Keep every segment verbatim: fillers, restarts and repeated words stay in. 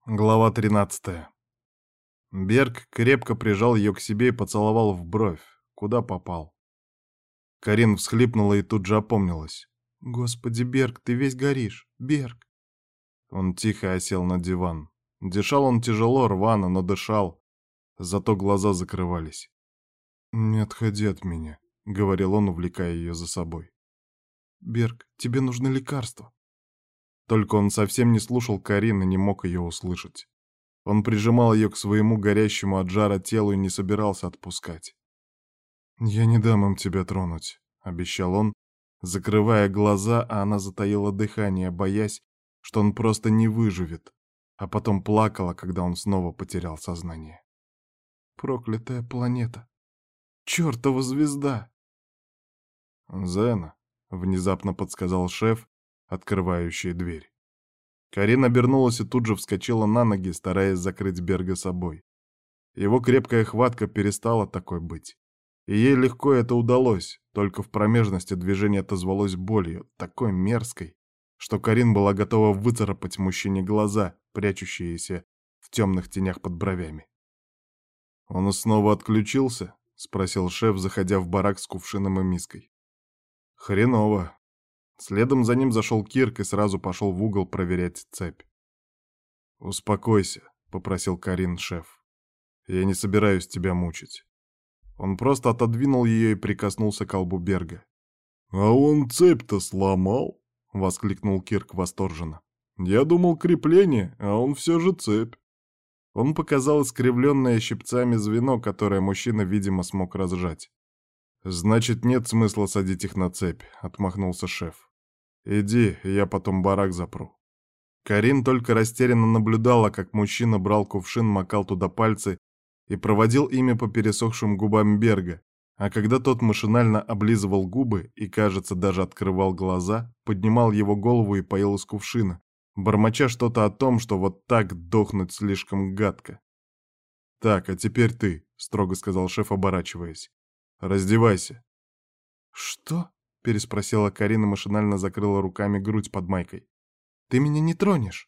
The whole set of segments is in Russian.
Глава тринадцатая. Берг крепко прижал ее к себе и поцеловал в бровь, куда попал. Карин всхлипнула и тут же опомнилась. «Господи, Берг, ты весь горишь! Берг!» Он тихо осел на диван. Дышал он тяжело, рвано, но дышал. Зато глаза закрывались. «Не отходи от меня», — говорил он, увлекая ее за собой. «Берг, тебе нужны лекарства». Только он совсем не слушал Карин и не мог ее услышать. Он прижимал ее к своему горящему от жара телу и не собирался отпускать. «Я не дам им тебя тронуть», — обещал он, закрывая глаза, а она затаила дыхание, боясь, что он просто не выживет, а потом плакала, когда он снова потерял сознание. «Проклятая планета! Чёртова звезда!» «Зена», — внезапно подсказал шеф, открывающий дверь. Карин обернулась и тут же вскочила на ноги, стараясь закрыть Берга собой. Его крепкая хватка перестала такой быть. И ей легко это удалось, только в промежности движение отозвалось болью, такой мерзкой, что Карин была готова выцарапать мужчине глаза, прячущиеся в темных тенях под бровями. «Он снова отключился?» — спросил шеф, заходя в барак с кувшином и миской. «Хреново». Следом за ним зашел Кирк и сразу пошел в угол проверять цепь. «Успокойся», — попросил Карин шеф. «Я не собираюсь тебя мучить». Он просто отодвинул ее и прикоснулся к колбу Берга. «А он цепь-то сломал?» — воскликнул Кирк восторженно. «Я думал, крепление, а он все же цепь». Он показал искривленное щипцами звено, которое мужчина, видимо, смог разжать. «Значит, нет смысла садить их на цепь», — отмахнулся шеф. «Иди, я потом барак запру». Карин только растерянно наблюдала, как мужчина брал кувшин, макал туда пальцы и проводил ими по пересохшим губам Берга, а когда тот машинально облизывал губы и, кажется, даже открывал глаза, поднимал его голову и поил из кувшина, бормоча что-то о том, что вот так дохнуть слишком гадко. «Так, а теперь ты», — строго сказал шеф, оборачиваясь. «Раздевайся». «Что?» — переспросила Карина, машинально закрыла руками грудь под майкой. «Ты меня не тронешь?»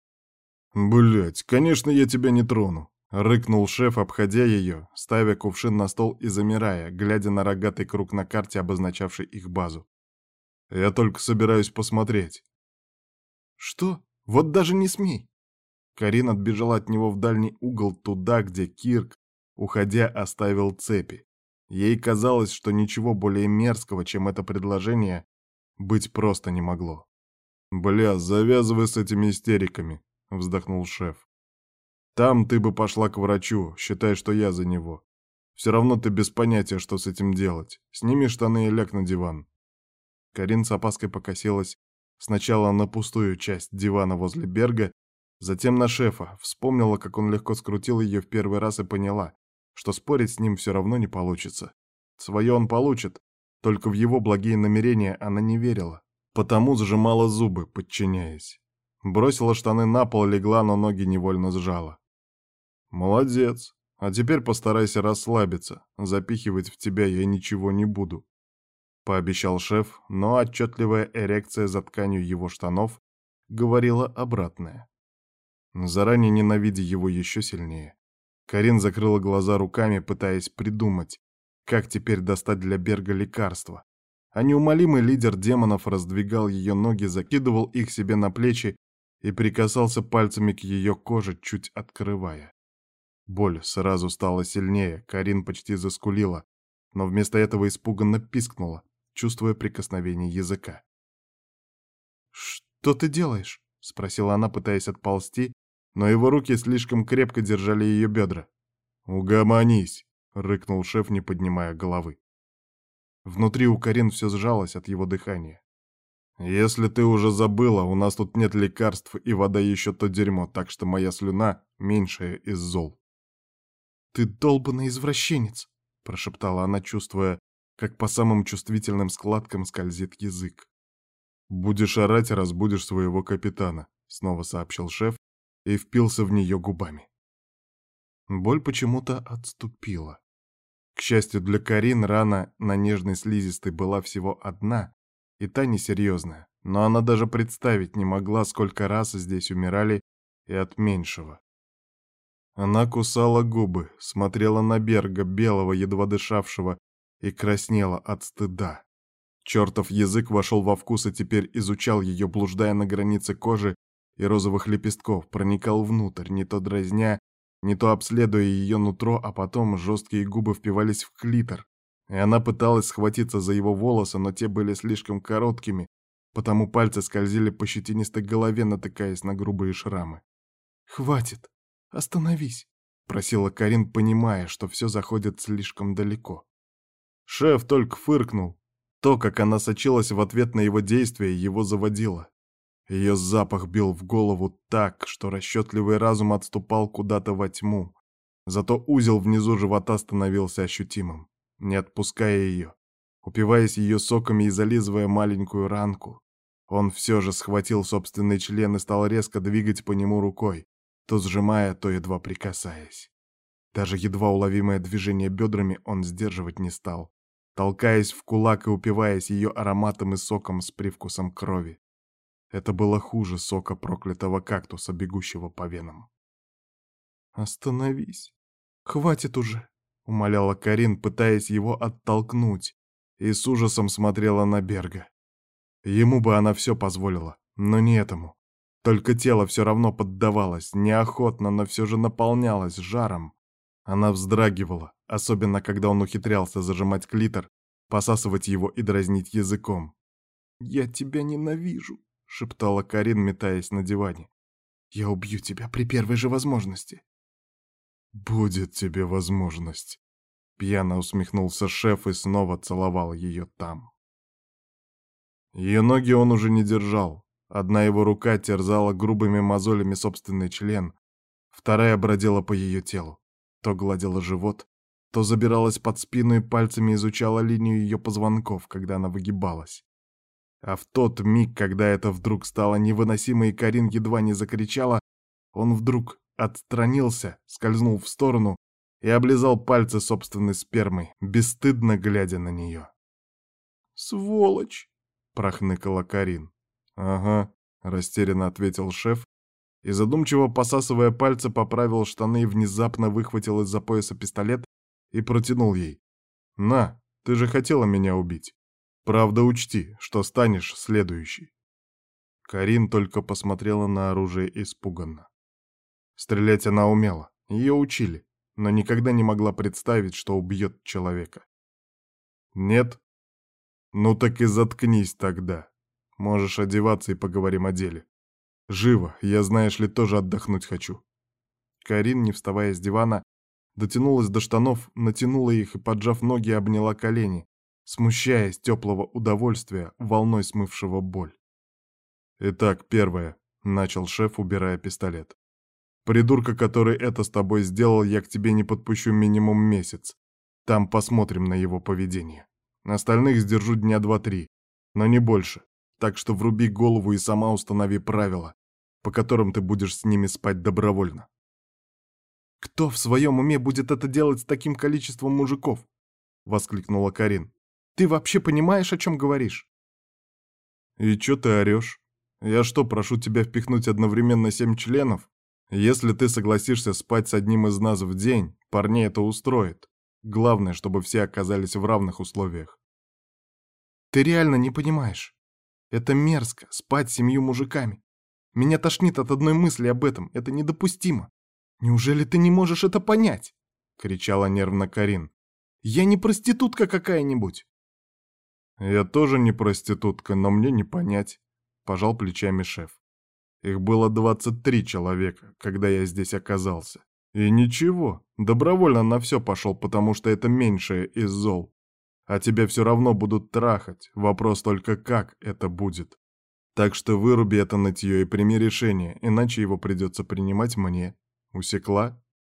«Блядь, конечно, я тебя не трону», — рыкнул шеф, обходя ее, ставя кувшин на стол и замирая, глядя на рогатый круг на карте, обозначавший их базу. «Я только собираюсь посмотреть». «Что? Вот даже не смей!» Карин отбежала от него в дальний угол, туда, где Кирк, уходя, оставил цепи. Ей казалось, что ничего более мерзкого, чем это предложение, быть просто не могло. «Бля, завязывай с этими истериками», — вздохнул шеф. «Там ты бы пошла к врачу, считай, что я за него. Все равно ты без понятия, что с этим делать. Сними штаны и ляг на диван». Карин с опаской покосилась сначала на пустую часть дивана возле Берга, затем на шефа, вспомнила, как он легко скрутил ее в первый раз и поняла, что спорить с ним все равно не получится. Свое он получит, только в его благие намерения она не верила, потому сжимала зубы, подчиняясь. Бросила штаны на пол, легла, но ноги невольно сжала. «Молодец. А теперь постарайся расслабиться. Запихивать в тебя я ничего не буду», — пообещал шеф, но отчетливая эрекция за тканью его штанов говорила обратное. Заранее ненавидя его еще сильнее, Карин закрыла глаза руками, пытаясь придумать, как теперь достать для Берга лекарства. А неумолимый лидер демонов раздвигал ее ноги, закидывал их себе на плечи и прикасался пальцами к ее коже, чуть открывая. Боль сразу стала сильнее, Карин почти заскулила, но вместо этого испуганно пискнула, чувствуя прикосновение языка. «Что ты делаешь?» — спросила она, пытаясь отползти, но его руки слишком крепко держали ее бедра. «Угомонись!» — рыкнул шеф, не поднимая головы. Внутри у Карин все сжалось от его дыхания. «Если ты уже забыла, у нас тут нет лекарств, и вода еще то дерьмо, так что моя слюна меньшая из зол». «Ты долбанный извращенец!» — прошептала она, чувствуя, как по самым чувствительным складкам скользит язык. «Будешь орать, разбудишь своего капитана», — снова сообщил шеф и впился в нее губами. Боль почему-то отступила. К счастью для Карин, рана на нежной слизистой была всего одна, и та несерьезная, но она даже представить не могла, сколько раз здесь умирали и от меньшего. Она кусала губы, смотрела на Берга, белого, едва дышавшего, и краснела от стыда. Чертов язык вошел во вкус и теперь изучал ее, блуждая на границе кожи и розовых лепестков, проникал внутрь, не то дразня, не то обследуя ее нутро, а потом жесткие губы впивались в клитор, и она пыталась схватиться за его волосы, но те были слишком короткими, потому пальцы скользили по щетинистой голове, натыкаясь на грубые шрамы. «Хватит! Остановись!» — просила Карин, понимая, что все заходит слишком далеко. Шеф только фыркнул. То, как она сочилась в ответ на его действия, его заводило. Ее запах бил в голову так, что расчетливый разум отступал куда-то во тьму. Зато узел внизу живота становился ощутимым. Не отпуская ее, упиваясь ее соками и зализывая маленькую ранку, он все же схватил собственный член и стал резко двигать по нему рукой, то сжимая, то едва прикасаясь. Даже едва уловимое движение бедрами он сдерживать не стал, толкаясь в кулак и упиваясь ее ароматом и соком с привкусом крови. Это было хуже сока проклятого кактуса, бегущего по венам. «Остановись! Хватит уже!» — умоляла Карин, пытаясь его оттолкнуть, и с ужасом смотрела на Берга. Ему бы она все позволила, но не этому. Только тело все равно поддавалось, неохотно, но все же наполнялось жаром. Она вздрагивала, особенно когда он ухитрялся зажимать клитор, посасывать его и дразнить языком. «Я тебя ненавижу!» — шептала Карин, метаясь на диване. «Я убью тебя при первой же возможности». «Будет тебе возможность», — пьяно усмехнулся шеф и снова целовал ее там. Ее ноги он уже не держал. Одна его рука терзала грубыми мозолями собственный член, вторая бродила по ее телу. То гладила живот, то забиралась под спину и пальцами изучала линию ее позвонков, когда она выгибалась. А в тот миг, когда это вдруг стало невыносимо и Карин едва не закричала, он вдруг отстранился, скользнул в сторону и облизал пальцы собственной спермой, бесстыдно глядя на нее. «Сволочь!» — прохныкала Карин. «Ага», — растерянно ответил шеф и, задумчиво посасывая пальцы, поправил штаны и внезапно выхватил из-за пояса пистолет и протянул ей. «На, ты же хотела меня убить. Правда, учти, что станешь следующей». Карин только посмотрела на оружие испуганно. Стрелять она умела, ее учили, но никогда не могла представить, что убьет человека. «Нет? Ну так и заткнись тогда. Можешь одеваться и поговорим о деле. Живо, я, знаешь ли, тоже отдохнуть хочу». Карин, не вставая с дивана, дотянулась до штанов, натянула их и, поджав ноги, обняла колени, смущаясь теплого удовольствия, волной смывшего боль. «Итак, первое», — начал шеф, убирая пистолет. «Придурка, который это с тобой сделал, я к тебе не подпущу минимум месяц. Там посмотрим на его поведение. Остальных сдержу дня два-три, но не больше. Так что вруби голову и сама установи правила, по которым ты будешь с ними спать добровольно». «Кто в своем уме будет это делать с таким количеством мужиков?» — воскликнула Карин. «Ты вообще понимаешь, о чем говоришь?» «И чё ты орёшь? Я что, прошу тебя впихнуть одновременно семь членов? Если ты согласишься спать с одним из нас в день, парней это устроит. Главное, чтобы все оказались в равных условиях». «Ты реально не понимаешь? Это мерзко, спать с семью мужиками. Меня тошнит от одной мысли об этом, это недопустимо. Неужели ты не можешь это понять?» — кричала нервно Карин. «Я не проститутка какая-нибудь». «Я тоже не проститутка, но мне не понять», — пожал плечами шеф. «Их было двадцать три человека, когда я здесь оказался. И ничего, добровольно на все пошел, потому что это меньшее из зол. А тебя все равно будут трахать, вопрос только как это будет. Так что выруби это нытье и прими решение, иначе его придется принимать мне. Усекла?»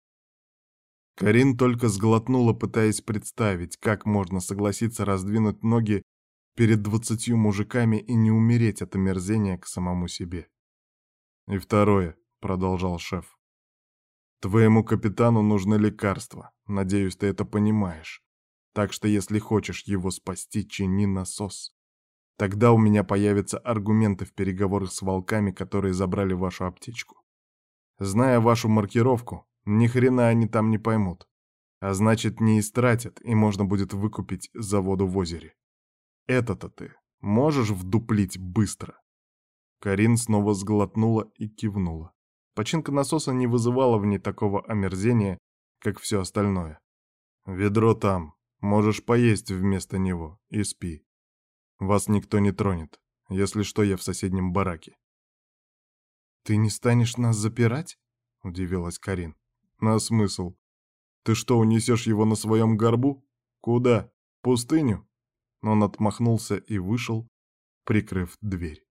Карин только сглотнула, пытаясь представить, как можно согласиться раздвинуть ноги перед двадцатью мужиками и не умереть от омерзения к самому себе. «И второе», — продолжал шеф. «Твоему капитану нужны лекарства. Надеюсь, ты это понимаешь. Так что если хочешь его спасти, чини насос. Тогда у меня появятся аргументы в переговорах с волками, которые забрали вашу аптечку. Зная вашу маркировку, ни хрена они там не поймут. А значит, не истратят, и можно будет выкупить за воду в озере. Это-то ты можешь вдуплить быстро?» Карин снова сглотнула и кивнула. Починка насоса не вызывала в ней такого омерзения, как все остальное. «Ведро там. Можешь поесть вместо него и спи. Вас никто не тронет. Если что, я в соседнем бараке». «Ты не станешь нас запирать?» — удивилась Карин. «На смысл? Ты что, унесешь его на своем горбу? Куда? В пустыню?» Он отмахнулся и вышел, прикрыв дверь.